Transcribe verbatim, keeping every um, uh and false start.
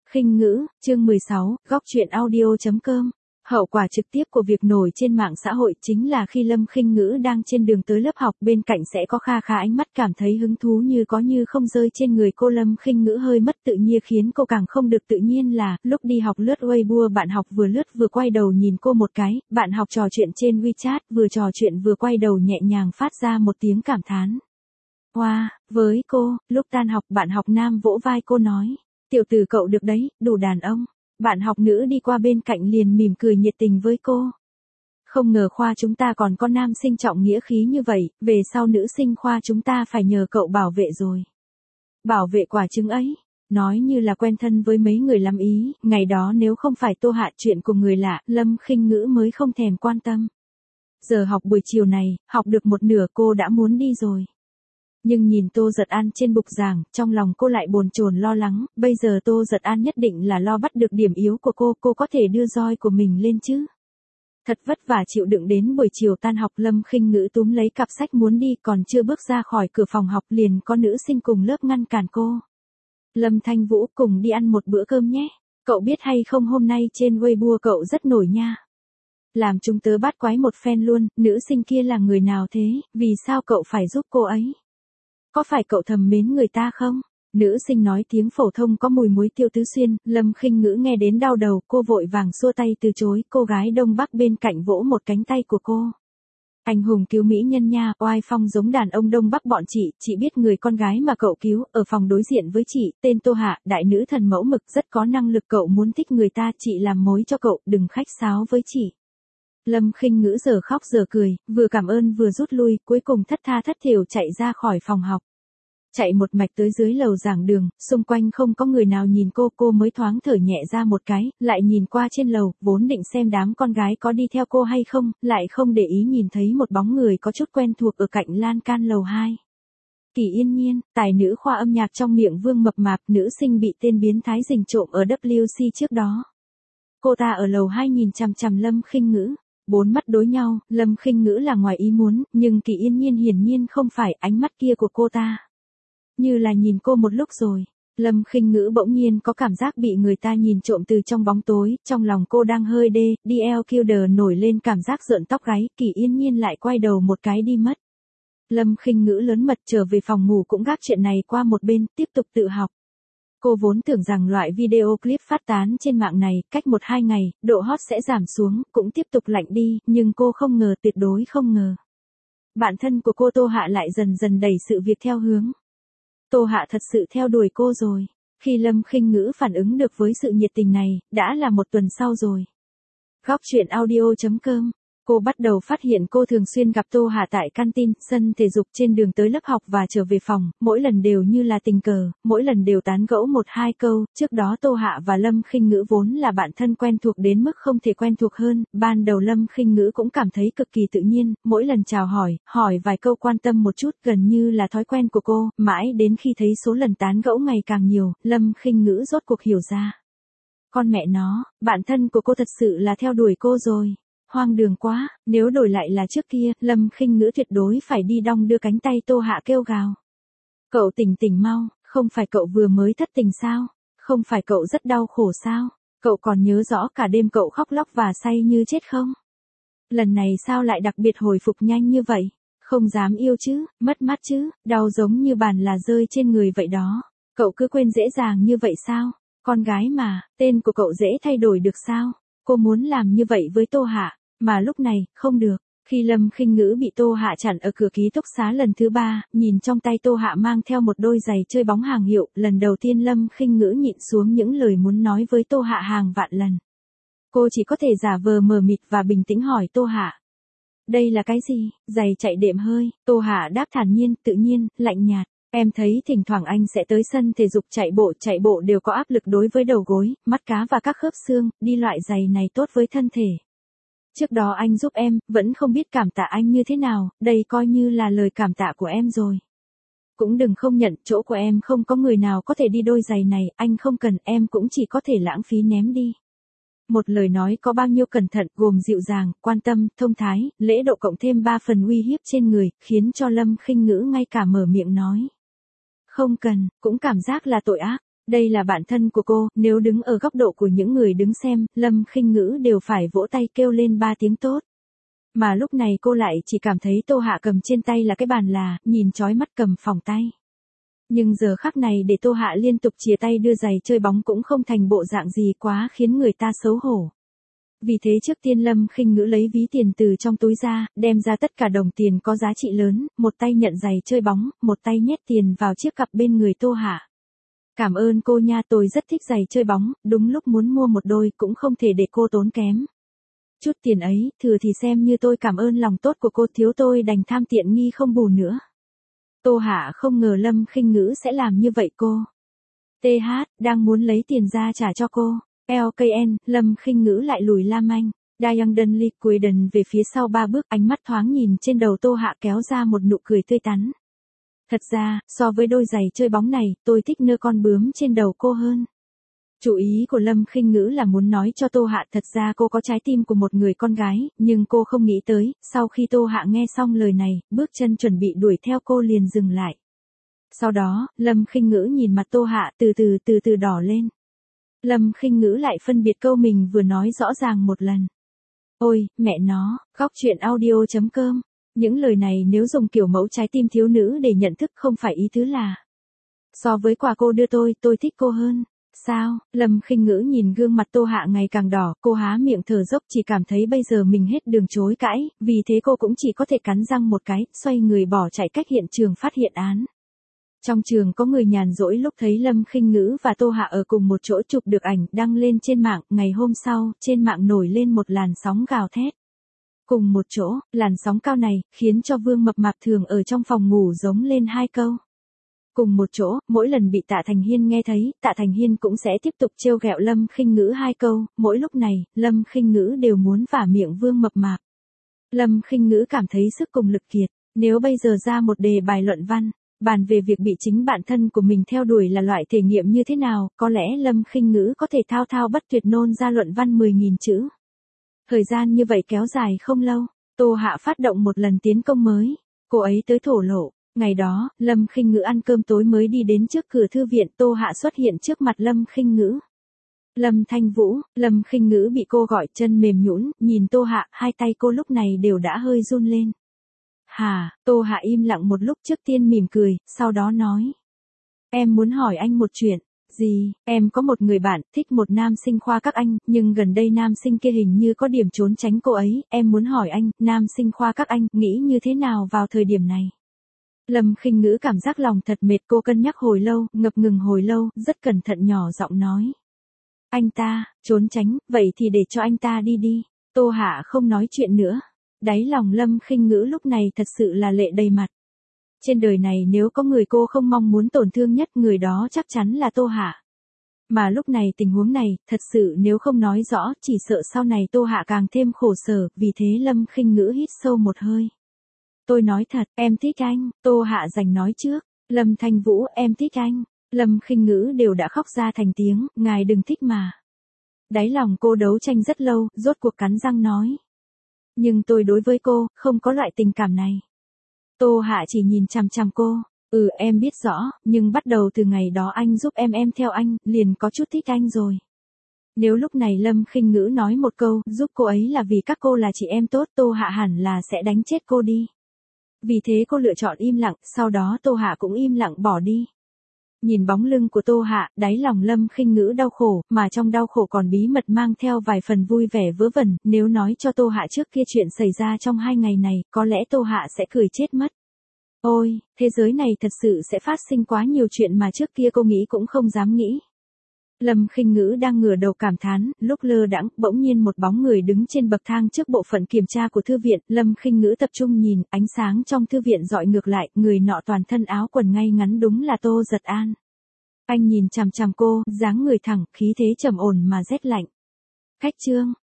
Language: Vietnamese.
Khinh ngữ, chương mười sáu, góc truyện audio chấm com. Hậu quả trực tiếp của việc nổi trên mạng xã hội chính là khi Lâm Khinh Ngữ đang trên đường tới lớp học, bên cạnh sẽ có kha khá ánh mắt cảm thấy hứng thú như có như không rơi trên người cô. Lâm Khinh Ngữ hơi mất tự nhiên khiến cô càng không được tự nhiên là, lúc đi học lướt Weibo bạn học vừa lướt vừa quay đầu nhìn cô một cái, bạn học trò chuyện trên WeChat vừa trò chuyện vừa quay đầu nhẹ nhàng phát ra một tiếng cảm thán. Wow, với cô, lúc tan học bạn học nam vỗ vai cô nói, tiểu tử cậu được đấy, đủ đàn ông. Bạn học nữ đi qua bên cạnh liền mỉm cười nhiệt tình với cô. Không ngờ khoa chúng ta còn có nam sinh trọng nghĩa khí như vậy, về sau nữ sinh khoa chúng ta phải nhờ cậu bảo vệ rồi. Bảo vệ quả trứng ấy, nói như là quen thân với mấy người lắm ý, ngày đó nếu không phải Tô Hạ chuyện của người lạ, Lâm Khinh Ngữ mới không thèm quan tâm. Giờ học buổi chiều này, học được một nửa cô đã muốn đi rồi. Nhưng nhìn Tô Giật An trên bục giảng, trong lòng cô lại bồn chồn lo lắng, bây giờ Tô Giật An nhất định là lo bắt được điểm yếu của cô, cô có thể đưa roi của mình lên chứ. Thật vất vả chịu đựng đến buổi chiều tan học, Lâm Khinh Ngữ túm lấy cặp sách muốn đi, còn chưa bước ra khỏi cửa phòng học liền có nữ sinh cùng lớp ngăn cản cô. Lâm Thanh Vũ, cùng đi ăn một bữa cơm nhé, cậu biết hay không hôm nay trên Weibo cậu rất nổi nha. Làm chúng tớ bắt quái một phen luôn, nữ sinh kia là người nào thế, vì sao cậu phải giúp cô ấy? Có phải cậu thầm mến người ta không? Nữ sinh nói tiếng phổ thông có mùi muối Tiêu Tứ Xuyên, Lâm Khinh Ngữ nghe đến đau đầu, cô vội vàng xua tay từ chối, cô gái Đông Bắc bên cạnh vỗ một cánh tay của cô. Anh hùng cứu mỹ nhân nha, oai phong giống đàn ông Đông Bắc bọn chị, chị biết người con gái mà cậu cứu, ở phòng đối diện với chị, tên Tô Hạ, đại nữ thần mẫu mực, rất có năng lực, cậu muốn thích người ta, chị làm mối cho cậu, đừng khách sáo với chị. Lâm Khinh Ngữ giờ khóc giờ cười, vừa cảm ơn vừa rút lui, cuối cùng thất tha thất thểu chạy ra khỏi phòng học. Chạy một mạch tới dưới lầu giảng đường, xung quanh không có người nào nhìn cô, cô mới thoáng thở nhẹ ra một cái, lại nhìn qua trên lầu, vốn định xem đám con gái có đi theo cô hay không, lại không để ý nhìn thấy một bóng người có chút quen thuộc ở cạnh lan can lầu hai. Kỳ Yên Nhiên, tài nữ khoa âm nhạc trong miệng Vương mập mạp, nữ sinh bị tên biến thái rình trộm ở W C trước đó. Cô ta ở lầu hai nhìn chằm chằm Lâm Khinh Ngữ. Bốn mắt đối nhau, Lâm Khinh Ngữ là ngoài ý muốn, nhưng Kỳ Yên Nhiên hiển nhiên không phải, ánh mắt kia của cô ta như là nhìn cô một lúc rồi. Lâm Khinh Ngữ bỗng nhiên có cảm giác bị người ta nhìn trộm từ trong bóng tối, trong lòng cô đang hơi đê, đê lờ Killer nổi lên cảm giác rợn tóc gáy, Kỳ Yên Nhiên lại quay đầu một cái đi mất. Lâm Khinh Ngữ lớn mật trở về phòng ngủ cũng gác chuyện này qua một bên, tiếp tục tự học. Cô vốn tưởng rằng loại video clip phát tán trên mạng này, cách một hai ngày, độ hot sẽ giảm xuống, cũng tiếp tục lạnh đi, nhưng cô không ngờ, tuyệt đối không ngờ. Bạn thân của cô Tô Hạ lại dần dần đẩy sự việc theo hướng. Tô Hạ thật sự theo đuổi cô rồi. Khi Lâm Khinh Ngữ phản ứng được với sự nhiệt tình này, đã là một tuần sau rồi. Góc truyện audio chấm com. Cô bắt đầu phát hiện cô thường xuyên gặp Tô Hạ tại canteen, sân thể dục, trên đường tới lớp học và trở về phòng, mỗi lần đều như là tình cờ, mỗi lần đều tán gẫu một hai câu. Trước đó Tô Hạ và Lâm Khinh Ngữ vốn là bạn thân quen thuộc đến mức không thể quen thuộc hơn, ban đầu Lâm Khinh Ngữ cũng cảm thấy cực kỳ tự nhiên, mỗi lần chào hỏi, hỏi vài câu quan tâm một chút, gần như là thói quen của cô, mãi đến khi thấy số lần tán gẫu ngày càng nhiều, Lâm Khinh Ngữ rốt cuộc hiểu ra. Con mẹ nó, bạn thân của cô thật sự là theo đuổi cô rồi. Hoang đường quá, nếu đổi lại là trước kia, Lâm Khinh Ngữ tuyệt đối phải đi đong đưa cánh tay Tô Hạ kêu gào. Cậu tỉnh tỉnh mau, không phải cậu vừa mới thất tình sao? Không phải cậu rất đau khổ sao? Cậu còn nhớ rõ cả đêm cậu khóc lóc và say như chết không? Lần này sao lại đặc biệt hồi phục nhanh như vậy? Không dám yêu chứ, mất mát chứ, đau giống như bàn là rơi trên người vậy đó. Cậu cứ quên dễ dàng như vậy sao? Con gái mà, tên của cậu dễ thay đổi được sao? Cô muốn làm như vậy với Tô Hạ. Mà lúc này, không được, khi Lâm Khinh Ngữ bị Tô Hạ chặn ở cửa ký túc xá lần thứ ba, nhìn trong tay Tô Hạ mang theo một đôi giày chơi bóng hàng hiệu, lần đầu tiên Lâm Khinh Ngữ nhịn xuống những lời muốn nói với Tô Hạ hàng vạn lần. Cô chỉ có thể giả vờ mờ mịt và bình tĩnh hỏi Tô Hạ. Đây là cái gì? Giày chạy đệm hơi, Tô Hạ đáp thản nhiên, tự nhiên, lạnh nhạt. Em thấy thỉnh thoảng anh sẽ tới sân thể dục chạy bộ, chạy bộ đều có áp lực đối với đầu gối, mắt cá và các khớp xương, đi loại giày này tốt với thân thể. Trước đó anh giúp em, vẫn không biết cảm tạ anh như thế nào, đây coi như là lời cảm tạ của em rồi. Cũng đừng không nhận, chỗ của em không có người nào có thể đi đôi giày này, anh không cần, em cũng chỉ có thể lãng phí ném đi. Một lời nói có bao nhiêu cẩn thận, gồm dịu dàng, quan tâm, thông thái, lễ độ cộng thêm ba phần uy hiếp trên người, khiến cho Lâm Khinh Ngữ ngay cả mở miệng nói. Không cần, cũng cảm giác là tội ác. Đây là bạn thân của cô, nếu đứng ở góc độ của những người đứng xem, Lâm Khinh Ngữ đều phải vỗ tay kêu lên ba tiếng tốt. Mà lúc này cô lại chỉ cảm thấy Tô Hạ cầm trên tay là cái bàn là, nhìn chói mắt cầm phỏng tay. Nhưng giờ khắc này để Tô Hạ liên tục chìa tay đưa giày chơi bóng cũng không thành bộ dạng gì quá khiến người ta xấu hổ. Vì thế trước tiên Lâm Khinh Ngữ lấy ví tiền từ trong túi ra, đem ra tất cả đồng tiền có giá trị lớn, một tay nhận giày chơi bóng, một tay nhét tiền vào chiếc cặp bên người Tô Hạ. Cảm ơn cô nha, tôi rất thích giày chơi bóng, đúng lúc muốn mua một đôi cũng không thể để cô tốn kém. Chút tiền ấy, thừa thì xem như tôi cảm ơn lòng tốt của cô, thiếu tôi đành tham tiện nghi không bù nữa. Tô Hạ không ngờ Lâm Khinh Ngữ sẽ làm như vậy cô. tê hát, đang muốn lấy tiền ra trả cho cô. lờ ca en, Lâm Khinh Ngữ lại lùi la manh. Diane Dudley cúi đần về phía sau ba bước, ánh mắt thoáng nhìn trên đầu Tô Hạ kéo ra một nụ cười tươi tắn. Thật ra, so với đôi giày chơi bóng này, tôi thích nơ con bướm trên đầu cô hơn. Chủ ý của Lâm Khinh Ngữ là muốn nói cho Tô Hạ thật ra cô có trái tim của một người con gái, nhưng cô không nghĩ tới, sau khi Tô Hạ nghe xong lời này, bước chân chuẩn bị đuổi theo cô liền dừng lại. Sau đó, Lâm Khinh Ngữ nhìn mặt Tô Hạ từ từ từ từ đỏ lên. Lâm Khinh Ngữ lại phân biệt câu mình vừa nói rõ ràng một lần. Ôi, mẹ nó, góc chuyện audio chấm com. Những lời này nếu dùng kiểu mẫu trái tim thiếu nữ để nhận thức không phải ý tứ là. So với quà cô đưa tôi, tôi thích cô hơn. Sao? Lâm Khinh Ngữ nhìn gương mặt Tô Hạ ngày càng đỏ, cô há miệng thở dốc chỉ cảm thấy bây giờ mình hết đường chối cãi, vì thế cô cũng chỉ có thể cắn răng một cái, xoay người bỏ chạy cách hiện trường phát hiện án. Trong trường có người nhàn rỗi lúc thấy Lâm Khinh Ngữ và Tô Hạ ở cùng một chỗ chụp được ảnh đăng lên trên mạng, ngày hôm sau, trên mạng nổi lên một làn sóng gào thét. Cùng một chỗ, làn sóng cao này, khiến cho Vương Mập Mạp thường ở trong phòng ngủ giống lên hai câu. Cùng một chỗ, mỗi lần bị Tạ Thành Hiên nghe thấy, Tạ Thành Hiên cũng sẽ tiếp tục trêu ghẹo Lâm Khinh Ngữ hai câu, mỗi lúc này, Lâm Khinh Ngữ đều muốn vả miệng Vương Mập Mạp. Lâm Khinh Ngữ cảm thấy sức cùng lực kiệt, nếu bây giờ ra một đề bài luận văn, bàn về việc bị chính bản thân của mình theo đuổi là loại thể nghiệm như thế nào, có lẽ Lâm Khinh Ngữ có thể thao thao bất tuyệt nôn ra luận văn mười nghìn chữ. Thời gian như vậy kéo dài không lâu, Tô Hạ phát động một lần tiến công mới, cô ấy tới thổ lộ. Ngày đó, Lâm Khinh Ngữ ăn cơm tối mới đi đến trước cửa thư viện, Tô Hạ xuất hiện trước mặt Lâm Khinh Ngữ. Lâm Thanh Vũ, Lâm Khinh Ngữ bị cô gọi chân mềm nhũn, nhìn Tô Hạ, hai tay cô lúc này đều đã hơi run lên. Hà, Tô Hạ im lặng một lúc trước tiên mỉm cười, sau đó nói. Em muốn hỏi anh một chuyện. Gì, em có một người bạn, thích một nam sinh khoa các anh, nhưng gần đây nam sinh kia hình như có điểm trốn tránh cô ấy, em muốn hỏi anh, nam sinh khoa các anh, nghĩ như thế nào vào thời điểm này? Lâm Khinh Ngữ cảm giác lòng thật mệt, cô cân nhắc hồi lâu, ngập ngừng hồi lâu, rất cẩn thận nhỏ giọng nói. Anh ta, trốn tránh, vậy thì để cho anh ta đi đi. Tô Hạ không nói chuyện nữa. Đáy lòng Lâm Khinh Ngữ lúc này thật sự là lệ đầy mặt. Trên đời này nếu có người cô không mong muốn tổn thương nhất, người đó chắc chắn là Tô Hạ. Mà lúc này tình huống này, thật sự nếu không nói rõ, chỉ sợ sau này Tô Hạ càng thêm khổ sở, vì thế Lâm Khinh Ngữ hít sâu một hơi. Tôi nói thật, em thích anh, Tô Hạ giành nói trước. Lâm Thanh Vũ, em thích anh. Lâm Khinh Ngữ đều đã khóc ra thành tiếng, ngài đừng thích mà. Đáy lòng cô đấu tranh rất lâu, rốt cuộc cắn răng nói. Nhưng tôi đối với cô, không có loại tình cảm này. Tô Hạ chỉ nhìn chằm chằm cô, ừ em biết rõ, nhưng bắt đầu từ ngày đó anh giúp em em theo anh, liền có chút thích anh rồi. Nếu lúc này Lâm Khinh Ngữ nói một câu, giúp cô ấy là vì các cô là chị em tốt, Tô Hạ hẳn là sẽ đánh chết cô đi. Vì thế cô lựa chọn im lặng, sau đó Tô Hạ cũng im lặng bỏ đi. Nhìn bóng lưng của Tô Hạ, đáy lòng Lâm Khinh Ngữ đau khổ, mà trong đau khổ còn bí mật mang theo vài phần vui vẻ vớ vẩn, nếu nói cho Tô Hạ trước kia chuyện xảy ra trong hai ngày này, có lẽ Tô Hạ sẽ cười chết mất. Ôi, thế giới này thật sự sẽ phát sinh quá nhiều chuyện mà trước kia cô nghĩ cũng không dám nghĩ. Lâm Khinh Ngữ đang ngửa đầu cảm thán, lúc lơ đãng, bỗng nhiên một bóng người đứng trên bậc thang trước bộ phận kiểm tra của thư viện, Lâm Khinh Ngữ tập trung nhìn, ánh sáng trong thư viện dọi ngược lại, người nọ toàn thân áo quần ngay ngắn đúng là Tô Giật An. Anh nhìn chằm chằm cô, dáng người thẳng, khí thế trầm ổn mà rét lạnh. Khách trương,